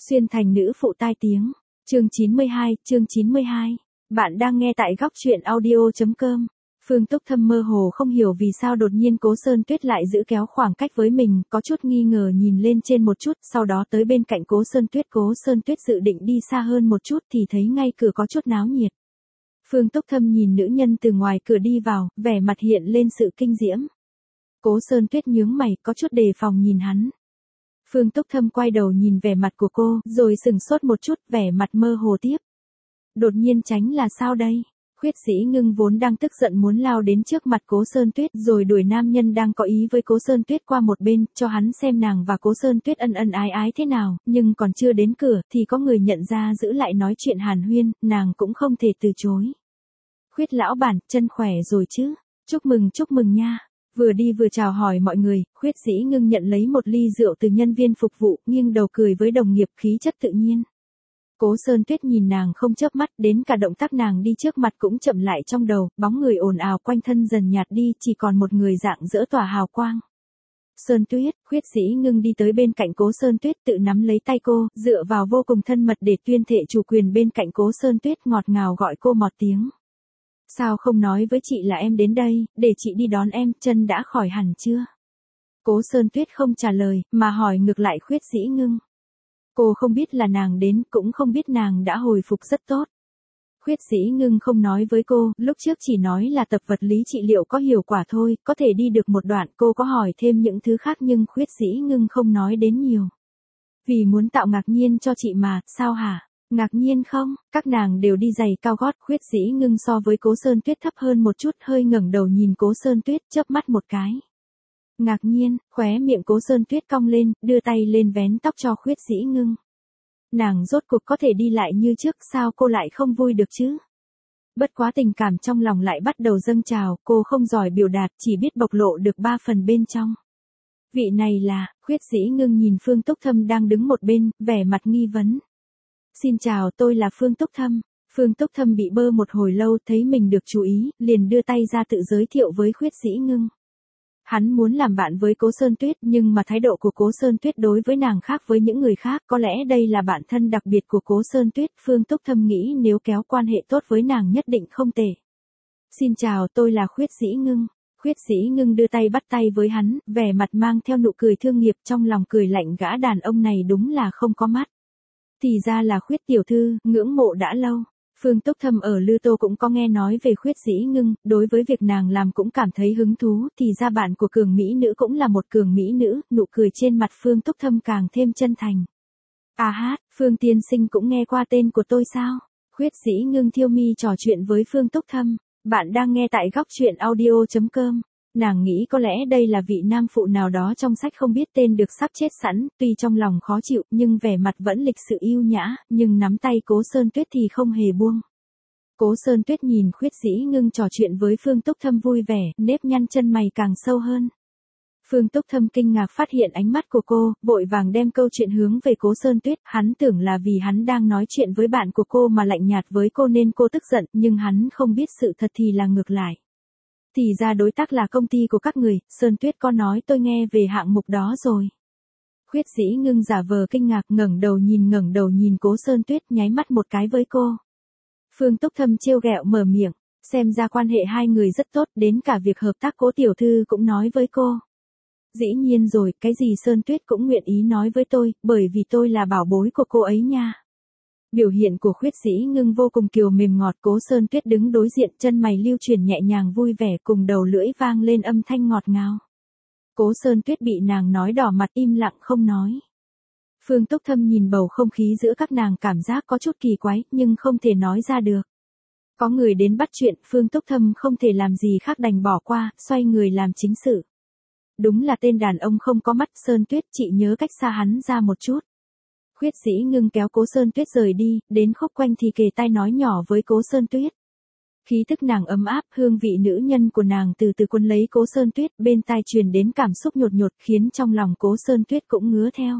Xuyên thành nữ phụ tai tiếng. Chương 92. Bạn đang nghe tại góc truyện audio.com. Phương Túc Thâm mơ hồ không hiểu vì sao đột nhiên Cố Sơn Tuyết lại giữ kéo khoảng cách với mình, có chút nghi ngờ nhìn lên trên một chút, sau đó tới bên cạnh Cố Sơn Tuyết. Cố Sơn Tuyết dự định đi xa hơn một chút thì thấy ngay cửa có chút náo nhiệt. Phương Túc Thâm nhìn nữ nhân từ ngoài cửa đi vào, vẻ mặt hiện lên sự kinh diễm. Cố Sơn Tuyết nhướng mày, có chút đề phòng nhìn hắn. Phương Túc Thâm quay đầu nhìn vẻ mặt của cô, rồi sừng sốt một chút, vẻ mặt mơ hồ tiếp. Đột nhiên tránh là sao đây? Khuyết Dĩ Ngưng vốn đang tức giận muốn lao đến trước mặt Cố Sơn Tuyết rồi đuổi nam nhân đang có ý với Cố Sơn Tuyết qua một bên, cho hắn xem nàng và Cố Sơn Tuyết ân ân ái ái thế nào, nhưng còn chưa đến cửa thì có người nhận ra giữ lại nói chuyện hàn huyên, nàng cũng không thể từ chối. Khuyết lão bản, chân khỏe rồi chứ? Chúc mừng nha. Vừa đi vừa chào hỏi mọi người, Khuyết Dĩ Ngưng nhận lấy một ly rượu từ nhân viên phục vụ, nghiêng đầu cười với đồng nghiệp, khí chất tự nhiên. Cố Sơn Tuyết nhìn nàng không chớp mắt, đến cả động tác nàng đi trước mặt cũng chậm lại trong đầu, bóng người ồn ào quanh thân dần nhạt đi, chỉ còn một người dạng dỡ tỏa hào quang. Sơn Tuyết, Khuyết Dĩ Ngưng đi tới bên cạnh Cố Sơn Tuyết, tự nắm lấy tay cô, dựa vào vô cùng thân mật để tuyên thệ chủ quyền bên cạnh Cố Sơn Tuyết, ngọt ngào gọi cô một tiếng. Sao không nói với chị là em đến đây, để chị đi đón em, chân đã khỏi hẳn chưa? Cố Sơn Tuyết không trả lời, mà hỏi ngược lại Khuyết Dĩ Ngưng. Cô không biết là nàng đến, cũng không biết nàng đã hồi phục rất tốt. Khuyết Dĩ Ngưng không nói với cô, lúc trước chỉ nói là tập vật lý trị liệu có hiệu quả thôi, có thể đi được một đoạn, cô có hỏi thêm những thứ khác nhưng Khuyết Dĩ Ngưng không nói đến nhiều. Vì muốn tạo ngạc nhiên cho chị mà, sao hả? Ngạc nhiên không? Các nàng đều đi giày cao gót, Khuyết Dĩ Ngưng so với Cố Sơn Tuyết thấp hơn một chút, hơi ngẩng đầu nhìn Cố Sơn Tuyết, chớp mắt một cái. Ngạc nhiên, khóe miệng Cố Sơn Tuyết cong lên, đưa tay lên vén tóc cho Khuyết Dĩ Ngưng. Nàng rốt cuộc có thể đi lại như trước, sao cô lại không vui được chứ? Bất quá tình cảm trong lòng lại bắt đầu dâng trào, cô không giỏi biểu đạt, chỉ biết bộc lộ được 3 phần bên trong. Vị này là, Khuyết Dĩ Ngưng nhìn Phương Túc Thâm đang đứng một bên, vẻ mặt nghi vấn. Xin chào, tôi là Phương Túc Thâm. Phương Túc Thâm bị bơ một hồi lâu, thấy mình được chú ý, liền đưa tay ra tự giới thiệu với Khuyết Dĩ Ngưng. Hắn muốn làm bạn với Cố Sơn Tuyết, nhưng mà thái độ của Cố Sơn Tuyết đối với nàng khác với những người khác, có lẽ đây là bạn thân đặc biệt của Cố Sơn Tuyết. Phương Túc Thâm nghĩ nếu kéo quan hệ tốt với nàng nhất định không tệ. Xin chào, tôi là Khuyết Dĩ Ngưng. Khuyết Dĩ Ngưng đưa tay bắt tay với hắn, vẻ mặt mang theo nụ cười thương nghiệp, trong lòng cười lạnh, gã đàn ông này đúng là không có mắt. Thì ra là Khuyết tiểu thư, ngưỡng mộ đã lâu. Phương Túc Thâm ở Lư Tô cũng có nghe nói về Khuyết Dĩ Ngưng, đối với việc nàng làm cũng cảm thấy hứng thú, thì ra bạn của cường mỹ nữ cũng là một cường mỹ nữ, nụ cười trên mặt Phương Túc Thâm càng thêm chân thành. À hát, Phương tiên sinh cũng nghe qua tên của tôi sao? Khuyết Dĩ Ngưng thiêu mi trò chuyện với Phương Túc Thâm. Bạn đang nghe tại góc truyện audio.com. Nàng nghĩ có lẽ đây là vị nam phụ nào đó trong sách không biết tên được sắp chết sẵn, tuy trong lòng khó chịu nhưng vẻ mặt vẫn lịch sự yêu nhã, nhưng nắm tay Cố Sơn Tuyết thì không hề buông. Cố Sơn Tuyết nhìn Khuyết Dĩ Ngưng trò chuyện với Phương Túc Thâm vui vẻ, nếp nhăn chân mày càng sâu hơn. Phương Túc Thâm kinh ngạc phát hiện ánh mắt của cô, vội vàng đem câu chuyện hướng về Cố Sơn Tuyết, hắn tưởng là vì hắn đang nói chuyện với bạn của cô mà lạnh nhạt với cô nên cô tức giận, nhưng hắn không biết sự thật thì là ngược lại. Thì ra đối tác là công ty của các người, Sơn Tuyết có nói tôi nghe về hạng mục đó rồi. Khuyết Dĩ Ngưng giả vờ kinh ngạc, ngẩng đầu nhìn Cố Sơn Tuyết, nháy mắt một cái với cô. Phương Túc Thâm trêu ghẹo mở miệng, xem ra quan hệ hai người rất tốt, đến cả việc hợp tác Cố tiểu thư cũng nói với cô. Dĩ nhiên rồi, cái gì Sơn Tuyết cũng nguyện ý nói với tôi, bởi vì tôi là bảo bối của cô ấy nha. Biểu hiện của Khuyết Dĩ Ngưng vô cùng kiều mềm ngọt, Cố Sơn Tuyết đứng đối diện, chân mày lưu chuyển nhẹ nhàng vui vẻ, cùng đầu lưỡi vang lên âm thanh ngọt ngào. Cố Sơn Tuyết bị nàng nói đỏ mặt, im lặng không nói. Phương Túc Thâm nhìn bầu không khí giữa các nàng, cảm giác có chút kỳ quái, nhưng không thể nói ra được. Có người đến bắt chuyện, Phương Túc Thâm không thể làm gì khác đành bỏ qua, xoay người làm chính sự. Đúng là tên đàn ông không có mắt, Sơn Tuyết, chị nhớ cách xa hắn ra một chút. Khuyết Dĩ Ngưng kéo Cố Sơn Tuyết rời đi, đến khúc quanh thì kề tai nói nhỏ với Cố Sơn Tuyết. Khí tức nàng ấm áp, hương vị nữ nhân của nàng từ từ cuốn lấy Cố Sơn Tuyết, bên tai truyền đến cảm xúc nhột nhột khiến trong lòng Cố Sơn Tuyết cũng ngứa theo.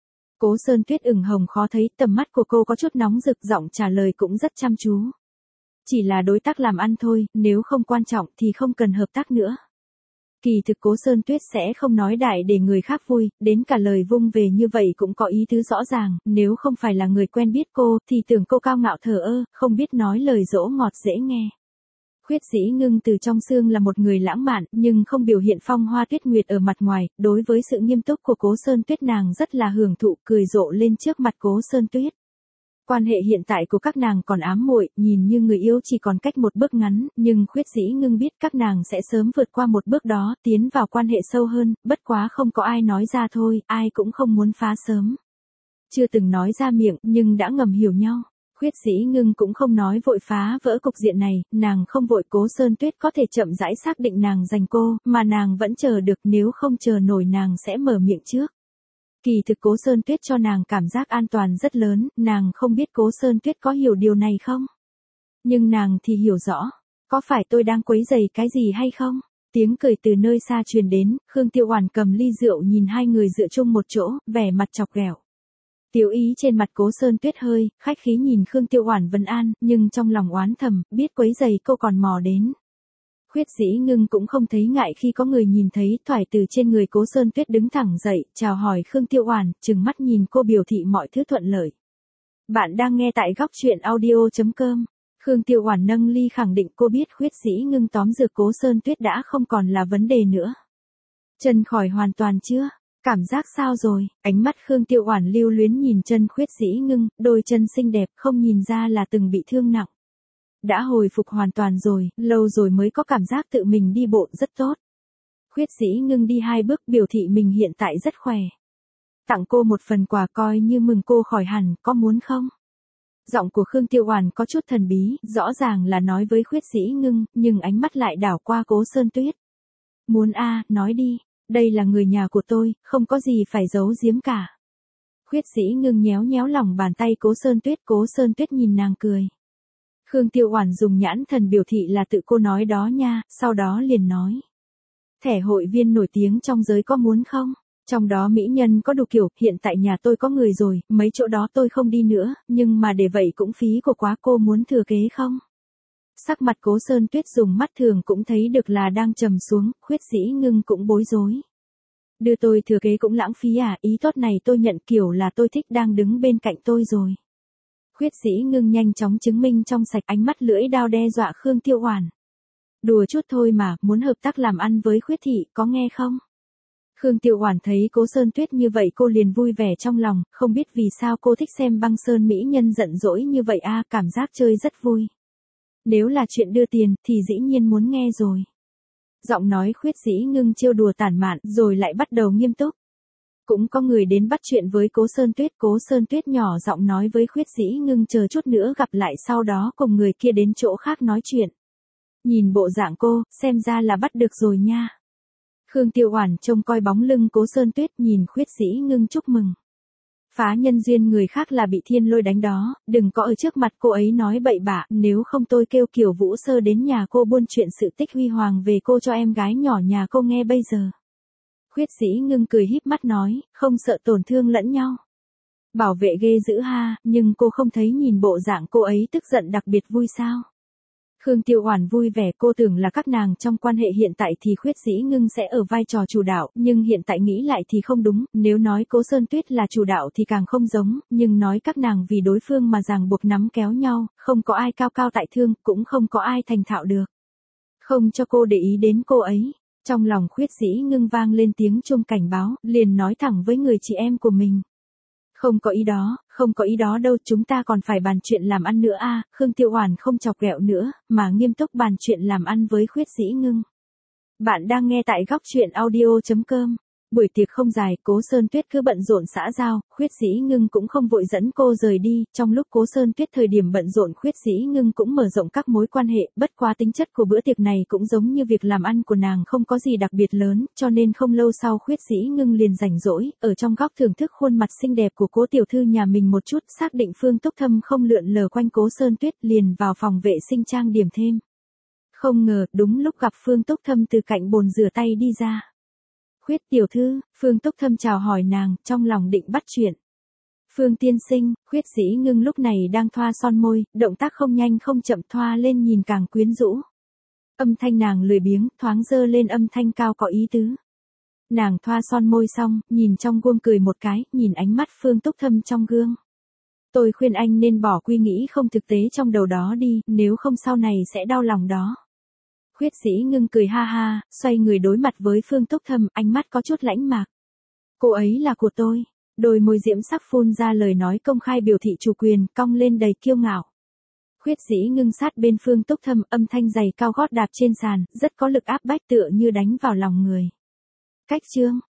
Cố Sơn Tuyết ửng hồng khó thấy, tầm mắt của cô có chút nóng rực, giọng trả lời cũng rất chăm chú. Chỉ là đối tác làm ăn thôi, nếu không quan trọng thì không cần hợp tác nữa. Kỳ thực Cố Sơn Tuyết sẽ không nói đại để người khác vui, đến cả lời vung về như vậy cũng có ý tứ rõ ràng, nếu không phải là người quen biết cô, thì tưởng cô cao ngạo thờ ơ, không biết nói lời dỗ ngọt dễ nghe. Khuyết Dĩ Ngưng từ trong xương là một người lãng mạn, nhưng không biểu hiện phong hoa tuyết nguyệt ở mặt ngoài, đối với sự nghiêm túc của Cố Sơn Tuyết nàng rất là hưởng thụ, cười rộ lên trước mặt Cố Sơn Tuyết. Quan hệ hiện tại của các nàng còn ám muội, nhìn như người yêu chỉ còn cách một bước ngắn, nhưng Khuyết Dĩ Ngưng biết các nàng sẽ sớm vượt qua một bước đó, tiến vào quan hệ sâu hơn, bất quá không có ai nói ra thôi, ai cũng không muốn phá sớm. Chưa từng nói ra miệng, nhưng đã ngầm hiểu nhau. Khuyết Dĩ Ngưng cũng không nói vội phá vỡ cục diện này, nàng không vội. Cố Sơn Tuyết có thể chậm rãi xác định nàng dành cô, mà nàng vẫn chờ được, nếu không chờ nổi nàng sẽ mở miệng trước. Kỳ thực Cố Sơn Tuyết cho nàng cảm giác an toàn rất lớn, nàng không biết Cố Sơn Tuyết có hiểu điều này không? Nhưng nàng thì hiểu rõ. Có phải tôi đang quấy rầy cái gì hay không? Tiếng cười từ nơi xa truyền đến, Khương Tiêu Oản cầm ly rượu nhìn hai người dựa chung một chỗ, vẻ mặt chọc ghẹo. Tiểu ý trên mặt Cố Sơn Tuyết hơi, khách khí nhìn Khương Tiêu Oản vấn an, nhưng trong lòng oán thầm, biết quấy rầy cô còn mò đến. Khuyết Dĩ Ngưng cũng không thấy ngại khi có người nhìn thấy, thoải từ trên người Cố Sơn Tuyết đứng thẳng dậy, chào hỏi Khương Tiêu Oản, trừng mắt nhìn cô biểu thị mọi thứ thuận lợi. Bạn đang nghe tại góc truyện audio.com. Khương Tiêu Oản nâng ly khẳng định cô biết Khuyết Dĩ Ngưng tóm dược Cố Sơn Tuyết đã không còn là vấn đề nữa. Chân khỏi hoàn toàn chưa? Cảm giác sao rồi? Ánh mắt Khương Tiêu Oản lưu luyến nhìn chân Khuyết Dĩ Ngưng, đôi chân xinh đẹp không nhìn ra là từng bị thương nặng. Đã hồi phục hoàn toàn rồi, lâu rồi mới có cảm giác tự mình đi bộ rất tốt. Khuyết Dĩ Ngưng đi 2 bước biểu thị mình hiện tại rất khỏe. Tặng cô một phần quà coi như mừng cô khỏi hẳn, có muốn không? Giọng của Khương Tiêu Oản có chút thần bí, rõ ràng là nói với Khuyết Dĩ Ngưng, nhưng ánh mắt lại đảo qua Cố Sơn Tuyết. Muốn a, nói đi, đây là người nhà của tôi, không có gì phải giấu giếm cả. Khuyết Dĩ Ngưng nhéo nhéo lòng bàn tay Cố Sơn Tuyết nhìn nàng cười. Khương Tiêu Oản dùng nhãn thần biểu thị là tự cô nói đó nha, sau đó liền nói. Thẻ hội viên nổi tiếng trong giới có muốn không? Trong đó mỹ nhân có đủ kiểu, hiện tại nhà tôi có người rồi, mấy chỗ đó tôi không đi nữa, nhưng mà để vậy cũng phí của quá, cô muốn thừa kế không? Sắc mặt Cố Sơn Tuyết dùng mắt thường cũng thấy được là đang trầm xuống, Khuyết Dĩ Ngưng cũng bối rối. Đưa tôi thừa kế cũng lãng phí à, ý tốt này tôi nhận, kiểu là tôi thích đang đứng bên cạnh tôi rồi. Khuyết Dĩ Ngưng nhanh chóng chứng minh trong sạch, ánh mắt lưỡi dao đe dọa Khương Tiêu Oản. Đùa chút thôi mà, muốn hợp tác làm ăn với Khuyết thị, có nghe không? Khương Tiêu Oản thấy Cố Sơn Tuyết như vậy cô liền vui vẻ trong lòng, không biết vì sao cô thích xem băng sơn mỹ nhân giận dỗi như vậy a, cảm giác chơi rất vui. Nếu là chuyện đưa tiền, thì dĩ nhiên muốn nghe rồi. Giọng nói Khuyết Dĩ Ngưng trêu đùa tản mạn, rồi lại bắt đầu nghiêm túc. Cũng có người đến bắt chuyện với Cố Sơn Tuyết nhỏ giọng nói với Khuyết Dĩ Ngưng chờ chút nữa gặp lại, sau đó cùng người kia đến chỗ khác nói chuyện. Nhìn bộ dạng cô, xem ra là bắt được rồi nha. Khương Tiêu Oản trông coi bóng lưng Cố Sơn Tuyết, nhìn Khuyết Dĩ Ngưng chúc mừng. Phá nhân duyên người khác là bị thiên lôi đánh đó, đừng có ở trước mặt cô ấy nói bậy bạ, nếu không tôi kêu Kiều Vũ Sơ đến nhà cô buôn chuyện sự tích huy hoàng về cô cho em gái nhỏ nhà cô nghe bây giờ. Khuyết Dĩ Ngưng cười híp mắt nói, không sợ tổn thương lẫn nhau. Bảo vệ ghê dữ ha, nhưng cô không thấy nhìn bộ dạng cô ấy tức giận đặc biệt vui sao? Khương Tiêu Oản vui vẻ, cô tưởng là các nàng trong quan hệ hiện tại thì Khuyết Dĩ Ngưng sẽ ở vai trò chủ đạo, nhưng hiện tại nghĩ lại thì không đúng, nếu nói Cố Sơn Tuyết là chủ đạo thì càng không giống, nhưng nói các nàng vì đối phương mà ràng buộc nắm kéo nhau, không có ai cao cao tại thượng, cũng không có ai thành thạo được. Không cho cô để ý đến cô ấy. Trong lòng Khuyết Dĩ Ngưng vang lên tiếng chuông cảnh báo, liền nói thẳng với người chị em của mình. Không có ý đó đâu, chúng ta còn phải bàn chuyện làm ăn nữa a. Khương Tiêu Oản không chọc ghẹo nữa, mà nghiêm túc bàn chuyện làm ăn với Khuyết Dĩ Ngưng. Bạn đang nghe tại góc truyện audio.com. Buổi tiệc không dài, Cố Sơn Tuyết cứ bận rộn xã giao, Khuyết Dĩ Ngưng cũng không vội dẫn cô rời đi, trong lúc Cố Sơn Tuyết thời điểm bận rộn Khuyết Dĩ Ngưng cũng mở rộng các mối quan hệ, bất quá tính chất của bữa tiệc này cũng giống như việc làm ăn của nàng không có gì đặc biệt lớn, cho nên không lâu sau Khuyết Dĩ Ngưng liền rảnh rỗi, ở trong góc thưởng thức khuôn mặt xinh đẹp của Cố tiểu thư nhà mình một chút, xác định Phương Túc Thâm không lượn lờ quanh Cố Sơn Tuyết, liền vào phòng vệ sinh trang điểm thêm. Không ngờ, đúng lúc gặp Phương Túc Thâm từ cạnh bồn rửa tay đi ra. Khuyết tiểu thư, Phương Túc Thâm chào hỏi nàng, trong lòng định bắt chuyện. Phương tiên sinh, Khuyết Dĩ Ngưng lúc này đang thoa son môi, động tác không nhanh không chậm thoa lên nhìn càng quyến rũ. Âm thanh nàng lười biếng, thoáng dơ lên âm thanh cao có ý tứ. Nàng thoa son môi xong, nhìn trong gương cười một cái, nhìn ánh mắt Phương Túc Thâm trong gương. Tôi khuyên anh nên bỏ quy nghĩ không thực tế trong đầu đó đi, nếu không sau này sẽ đau lòng đó. Khuyết Dĩ Ngưng cười ha ha, xoay người đối mặt với Phương Túc Thâm, ánh mắt có chút lãnh mạc. Cô ấy là của tôi. Đôi môi diễm sắc phun ra lời nói công khai biểu thị chủ quyền, cong lên đầy kiêu ngạo. Khuyết Dĩ Ngưng sát bên Phương Túc Thâm, âm thanh giày cao gót đạp trên sàn, rất có lực áp bách tựa như đánh vào lòng người. Cách chương